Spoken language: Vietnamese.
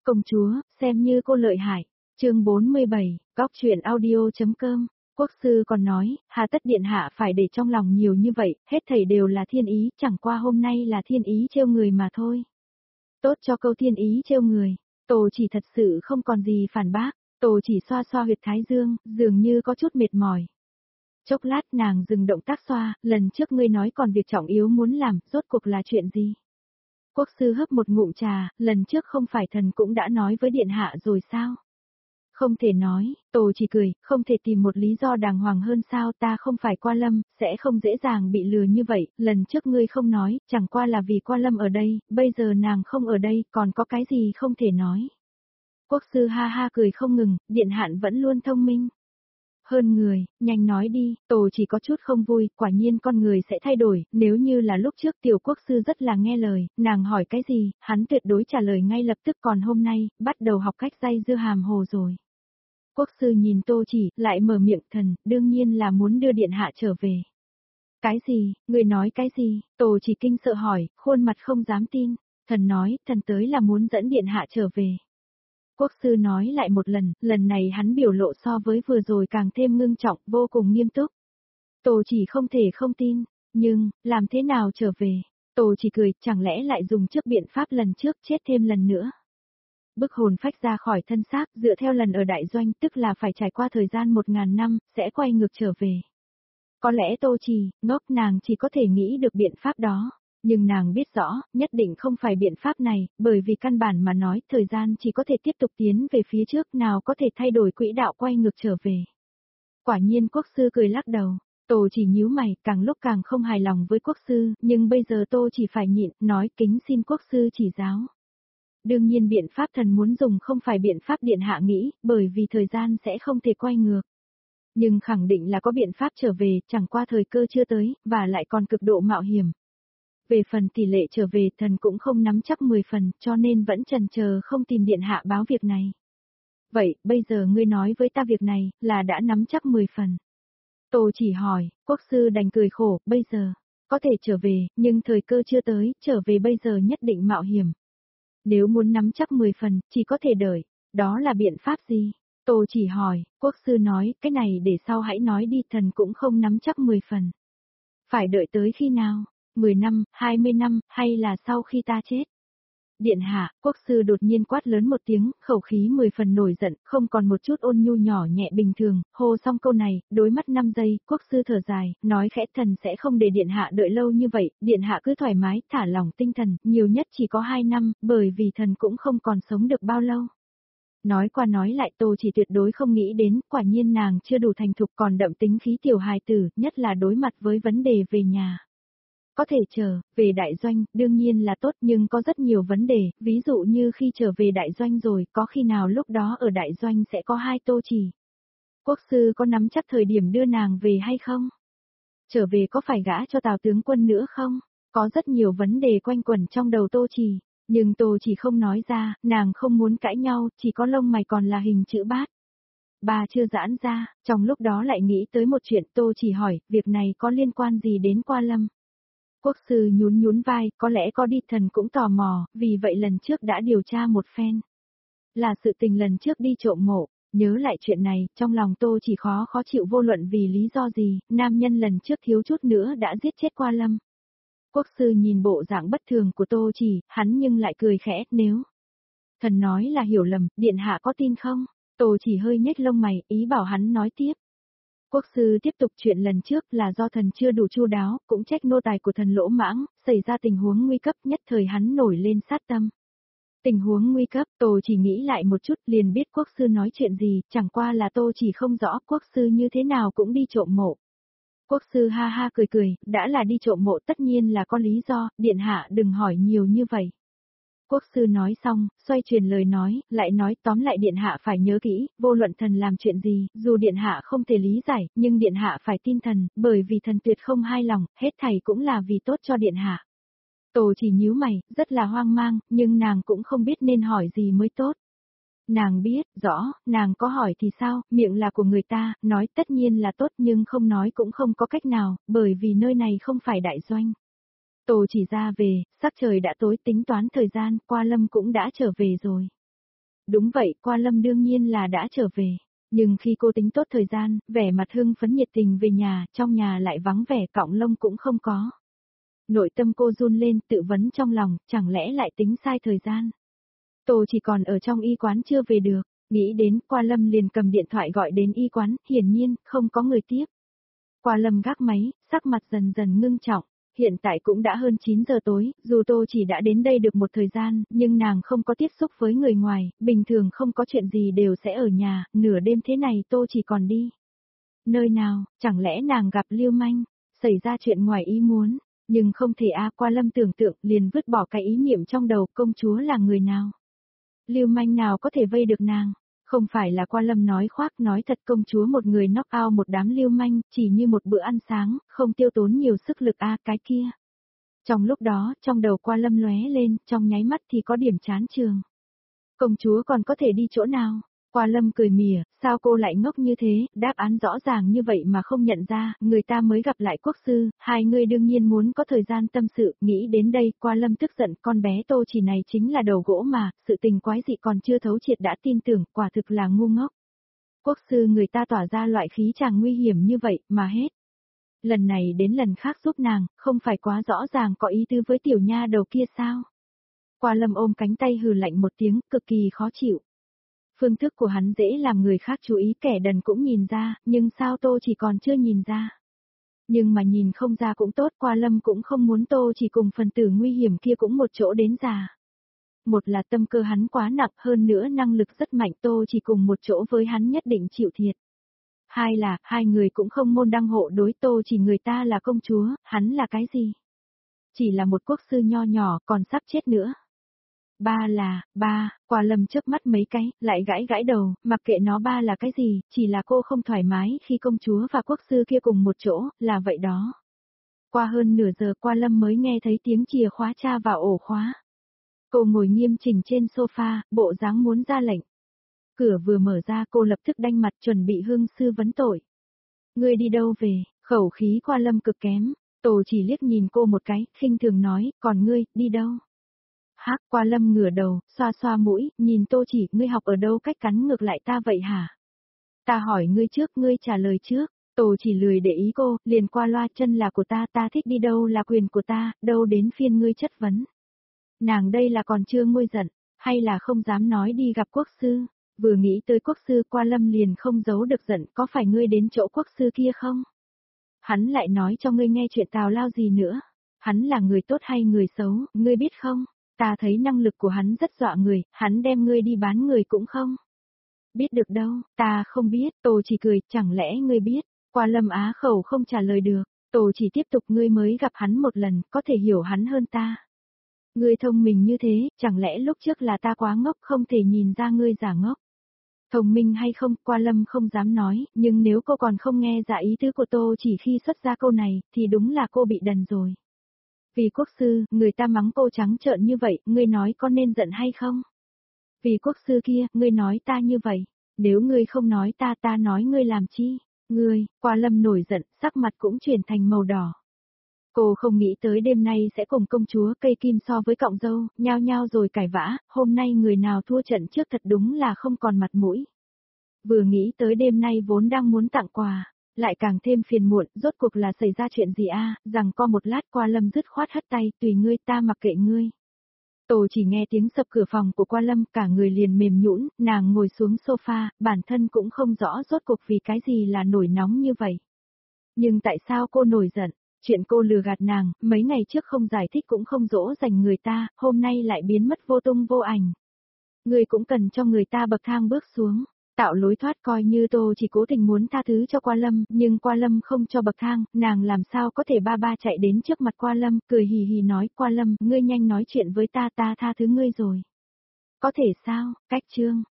Công chúa, xem như cô lợi hại. Chương 47, Góc truyện audio.com. Quốc sư còn nói, hà tất điện hạ phải để trong lòng nhiều như vậy, hết thảy đều là thiên ý, chẳng qua hôm nay là thiên ý trêu người mà thôi. Tốt cho câu thiên ý trêu người, Tô Chỉ thật sự không còn gì phản bác, Tô Chỉ xoa xoa huyệt thái dương, dường như có chút mệt mỏi. Chốc lát nàng dừng động tác xoa, lần trước ngươi nói còn việc trọng yếu muốn làm, rốt cuộc là chuyện gì? Quốc sư hấp một ngụm trà, lần trước không phải thần cũng đã nói với điện hạ rồi sao? Không thể nói, Tô Chỉ cười, không thể tìm một lý do đàng hoàng hơn sao, ta không phải Qua Lâm, sẽ không dễ dàng bị lừa như vậy, lần trước ngươi không nói, chẳng qua là vì Qua Lâm ở đây, bây giờ nàng không ở đây, còn có cái gì không thể nói. Quốc sư ha ha cười không ngừng, điện hạn vẫn luôn thông minh. Hơn người, nhanh nói đi, Tô Chỉ có chút không vui, quả nhiên con người sẽ thay đổi, nếu như là lúc trước tiểu quốc sư rất là nghe lời, nàng hỏi cái gì, hắn tuyệt đối trả lời ngay lập tức, còn hôm nay, bắt đầu học cách dây dưa hàm hồ rồi. Quốc sư nhìn Tô Chỉ, lại mở miệng, thần, đương nhiên là muốn đưa điện hạ trở về. Cái gì, người nói cái gì, Tô Chỉ kinh sợ hỏi, khuôn mặt không dám tin, thần nói, thần tới là muốn dẫn điện hạ trở về. Quốc sư nói lại một lần này hắn biểu lộ so với vừa rồi càng thêm ngưng trọng, vô cùng nghiêm túc. Tô Chỉ không thể không tin, nhưng, làm thế nào trở về? Tô Chỉ cười, chẳng lẽ lại dùng trước biện pháp lần trước chết thêm lần nữa? Bức hồn phách ra khỏi thân xác, dựa theo lần ở đại doanh, tức là phải trải qua thời gian 1000 năm, sẽ quay ngược trở về. Có lẽ Tô Chỉ, ngốc nàng chỉ có thể nghĩ được biện pháp đó. Nhưng nàng biết rõ, nhất định không phải biện pháp này, bởi vì căn bản mà nói, thời gian chỉ có thể tiếp tục tiến về phía trước, nào có thể thay đổi quỹ đạo quay ngược trở về. Quả nhiên quốc sư cười lắc đầu, Tô Chỉ nhíu mày, càng lúc càng không hài lòng với quốc sư, nhưng bây giờ Tô Chỉ phải nhịn, nói kính xin quốc sư chỉ giáo. Đương nhiên biện pháp thần muốn dùng không phải biện pháp điện hạ nghĩ, bởi vì thời gian sẽ không thể quay ngược. Nhưng khẳng định là có biện pháp trở về, chẳng qua thời cơ chưa tới, và lại còn cực độ mạo hiểm. Về phần tỷ lệ trở về thần cũng không nắm chắc 10 phần, cho nên vẫn chần chờ không tìm điện hạ báo việc này. Vậy, bây giờ ngươi nói với ta việc này, là đã nắm chắc 10 phần. Tô Chỉ hỏi, quốc sư đành cười khổ, bây giờ, có thể trở về, nhưng thời cơ chưa tới, trở về bây giờ nhất định mạo hiểm. Nếu muốn nắm chắc 10 phần, chỉ có thể đợi, đó là biện pháp gì? Tô Chỉ hỏi, quốc sư nói, cái này để sau hãy nói đi, thần cũng không nắm chắc 10 phần. Phải đợi tới khi nào? 10 năm, 20 năm, hay là sau khi ta chết? Điện hạ, quốc sư đột nhiên quát lớn một tiếng, khẩu khí 10 phần nổi giận, không còn một chút ôn nhu nhỏ nhẹ bình thường, hô xong câu này, đối mắt 5 giây, quốc sư thở dài, nói khẽ thần sẽ không để điện hạ đợi lâu như vậy, điện hạ cứ thoải mái, thả lỏng tinh thần, nhiều nhất chỉ có 2 năm, bởi vì thần cũng không còn sống được bao lâu. Nói qua nói lại Tô Chỉ tuyệt đối không nghĩ đến, quả nhiên nàng chưa đủ thành thục còn đậm tính khí tiểu hài tử, nhất là đối mặt với vấn đề về nhà. Có thể chờ, về đại doanh, đương nhiên là tốt nhưng có rất nhiều vấn đề, ví dụ như khi trở về đại doanh rồi, có khi nào lúc đó ở đại doanh sẽ có 2 Tô Chỉ. Quốc sư có nắm chắc thời điểm đưa nàng về hay không? Trở về có phải gả cho Tào tướng quân nữa không? Có rất nhiều vấn đề quanh quẩn trong đầu Tô Chỉ, nhưng Tô Chỉ không nói ra, nàng không muốn cãi nhau, chỉ có lông mày còn là hình chữ bát. Bà chưa giãn ra, trong lúc đó lại nghĩ tới một chuyện Tô Chỉ hỏi, việc này có liên quan gì đến Qua Lâm? Quốc sư nhún nhún vai, có lẽ có đi thần cũng tò mò, vì vậy lần trước đã điều tra một phen. Là sự tình lần trước đi trộm mộ, nhớ lại chuyện này, trong lòng Tô Chỉ khó chịu vô luận vì lý do gì, nam nhân lần trước thiếu chút nữa đã giết chết Qua Lâm. Quốc sư nhìn bộ dạng bất thường của Tô Chỉ, hắn nhưng lại cười khẽ, nếu thần nói là hiểu lầm, điện hạ có tin không? Tô Chỉ hơi nhếch lông mày, ý bảo hắn nói tiếp. Quốc sư tiếp tục chuyện lần trước là do thần chưa đủ chu đáo, cũng trách nô tài của thần lỗ mãng, xảy ra tình huống nguy cấp nhất thời hắn nổi lên sát tâm. Tình huống nguy cấp, Tô Chỉ nghĩ lại một chút liền biết quốc sư nói chuyện gì, chẳng qua là Tô Chỉ không rõ quốc sư như thế nào cũng đi trộm mộ. Quốc sư ha ha cười, đã là đi trộm mộ tất nhiên là có lý do, điện hạ đừng hỏi nhiều như vậy. Quốc sư nói xong, xoay truyền lời nói, lại nói tóm lại điện hạ phải nhớ kỹ, vô luận thần làm chuyện gì, dù điện hạ không thể lý giải, nhưng điện hạ phải tin thần, bởi vì thần tuyệt không hai lòng, hết thảy cũng là vì tốt cho điện hạ. Tô Chỉ nhíu mày, rất là hoang mang, nhưng nàng cũng không biết nên hỏi gì mới tốt. Nàng biết, rõ, nàng có hỏi thì sao, miệng là của người ta, nói tất nhiên là tốt nhưng không nói cũng không có cách nào, bởi vì nơi này không phải đại doanh. Tô Chỉ ra về, sắc trời đã tối tính toán thời gian, Qua Lâm cũng đã trở về rồi. Đúng vậy, Qua Lâm đương nhiên là đã trở về. Nhưng khi cô tính tốt thời gian, vẻ mặt hưng phấn nhiệt tình về nhà, trong nhà lại vắng vẻ, cọng lông cũng không có. Nội tâm cô run lên, tự vấn trong lòng, chẳng lẽ lại tính sai thời gian. Tô chỉ còn ở trong y quán chưa về được, nghĩ đến, Qua Lâm liền cầm điện thoại gọi đến y quán, hiển nhiên, không có người tiếp. Qua Lâm gác máy, sắc mặt dần dần ngưng trọng. Hiện tại cũng đã hơn 9 giờ tối, dù Tô chỉ đã đến đây được một thời gian, nhưng nàng không có tiếp xúc với người ngoài, bình thường không có chuyện gì đều sẽ ở nhà, nửa đêm thế này Tô chỉ còn đi. Nơi nào, chẳng lẽ nàng gặp Lưu Manh, xảy ra chuyện ngoài ý muốn, nhưng không thể Qua Lâm tưởng tượng liền vứt bỏ cái ý niệm trong đầu công chúa là người nào. Lưu Manh nào có thể vây được nàng. Không phải là Qua Lâm nói khoác nói thật công chúa một người knock out một đám lưu manh, chỉ như một bữa ăn sáng, không tiêu tốn nhiều sức lực cái kia. Trong lúc đó, trong đầu Qua Lâm lóe lên, trong nháy mắt thì có điểm chán trường. Công chúa còn có thể đi chỗ nào? Qua Lâm cười mỉa, sao cô lại ngốc như thế, đáp án rõ ràng như vậy mà không nhận ra, người ta mới gặp lại quốc sư, hai người đương nhiên muốn có thời gian tâm sự, nghĩ đến đây, Qua Lâm tức giận, con bé Tô chỉ này chính là đầu gỗ mà, sự tình quái dị còn chưa thấu triệt đã tin tưởng, quả thực là ngu ngốc. Quốc sư người ta tỏa ra loại khí chàng nguy hiểm như vậy, mà hết. Lần này đến lần khác giúp nàng, không phải quá rõ ràng có ý tứ với tiểu nha đầu kia sao? Qua Lâm ôm cánh tay hừ lạnh một tiếng, cực kỳ khó chịu. Phương thức của hắn dễ làm người khác chú ý, kẻ đần cũng nhìn ra, nhưng sao Tô chỉ còn chưa nhìn ra. Nhưng mà nhìn không ra cũng tốt, Qua Lâm cũng không muốn Tô chỉ cùng phần tử nguy hiểm kia cũng một chỗ đến già. Một là tâm cơ hắn quá nặng, hơn nữa năng lực rất mạnh, Tô chỉ cùng một chỗ với hắn nhất định chịu thiệt. Hai là, hai người cũng không môn đăng hộ đối, Tô chỉ người ta là công chúa, hắn là cái gì? Chỉ là một quốc sư nho nhỏ, còn sắp chết nữa. Ba, Qua Lâm chớp mắt mấy cái, lại gãi gãi đầu, mặc kệ nó ba là cái gì, chỉ là cô không thoải mái khi công chúa và quốc sư kia cùng một chỗ, là vậy đó. Qua hơn nửa giờ Qua Lâm mới nghe thấy tiếng chìa khóa tra vào ổ khóa. Cô ngồi nghiêm chỉnh trên sofa, bộ dáng muốn ra lệnh. Cửa vừa mở ra cô lập tức đanh mặt chuẩn bị hương sư vấn tội. Ngươi đi đâu về, khẩu khí Qua Lâm cực kém, Tô chỉ liếc nhìn cô một cái, khinh thường nói, còn ngươi, đi đâu? Qua Lâm ngửa đầu, xoa xoa mũi, nhìn Tô chỉ, ngươi học ở đâu cách cắn ngược lại ta vậy hả? Ta hỏi ngươi trước, ngươi trả lời trước. Tô chỉ lười để ý cô, liền qua loa, chân là của ta thích đi đâu là quyền của ta, đâu đến phiên ngươi chất vấn. Nàng đây là còn chưa nguôi giận, hay là không dám nói đi gặp quốc sư? Vừa nghĩ tới quốc sư Qua Lâm liền không giấu được giận, có phải ngươi đến chỗ quốc sư kia không? Hắn lại nói cho ngươi nghe chuyện tào lao gì nữa? Hắn là người tốt hay người xấu, ngươi biết không? Ta thấy năng lực của hắn rất dọa người, hắn đem ngươi đi bán người cũng không? Biết được đâu, ta không biết, Tô chỉ cười, chẳng lẽ ngươi biết? Qua Lâm á khẩu không trả lời được, Tô chỉ tiếp tục, ngươi mới gặp hắn một lần, có thể hiểu hắn hơn ta. Ngươi thông minh như thế, chẳng lẽ lúc trước là ta quá ngốc không thể nhìn ra ngươi giả ngốc? Thông minh hay không, Qua Lâm không dám nói, nhưng nếu cô còn không nghe ra ý tứ của Tô chỉ khi xuất ra câu này, thì đúng là cô bị đần rồi. Vì quốc sư, người ta mắng cô trắng trợn như vậy, ngươi nói có nên giận hay không? Vì quốc sư kia, ngươi nói ta như vậy, nếu ngươi không nói ta nói ngươi làm chi? Ngươi, Qua Lâm nổi giận, sắc mặt cũng chuyển thành màu đỏ. Cô không nghĩ tới đêm nay sẽ cùng công chúa cây kim so với cọng dâu, nhao nhao rồi cãi vã, hôm nay người nào thua trận trước thật đúng là không còn mặt mũi. Vừa nghĩ tới đêm nay vốn đang muốn tặng quà, lại càng thêm phiền muộn, rốt cuộc là xảy ra chuyện gì rằng co một lát Qua Lâm dứt khoát hất tay, tùy ngươi ta mặc kệ ngươi. Tô chỉ nghe tiếng sập cửa phòng của Qua Lâm, cả người liền mềm nhũn, nàng ngồi xuống sofa, bản thân cũng không rõ rốt cuộc vì cái gì là nổi nóng như vậy. Nhưng tại sao cô nổi giận? Chuyện cô lừa gạt nàng, mấy ngày trước không giải thích cũng không dỗ dành người ta, hôm nay lại biến mất vô tung vô ảnh. Người cũng cần cho người ta bậc thang bước xuống, tạo lối thoát, coi như Tô chỉ cố tình muốn tha thứ cho Qua Lâm, nhưng Qua Lâm không cho bậc thang, nàng làm sao có thể ba chạy đến trước mặt Qua Lâm, cười hì hì nói, Qua Lâm, ngươi nhanh nói chuyện với ta tha thứ ngươi rồi. Có thể sao, cách chương.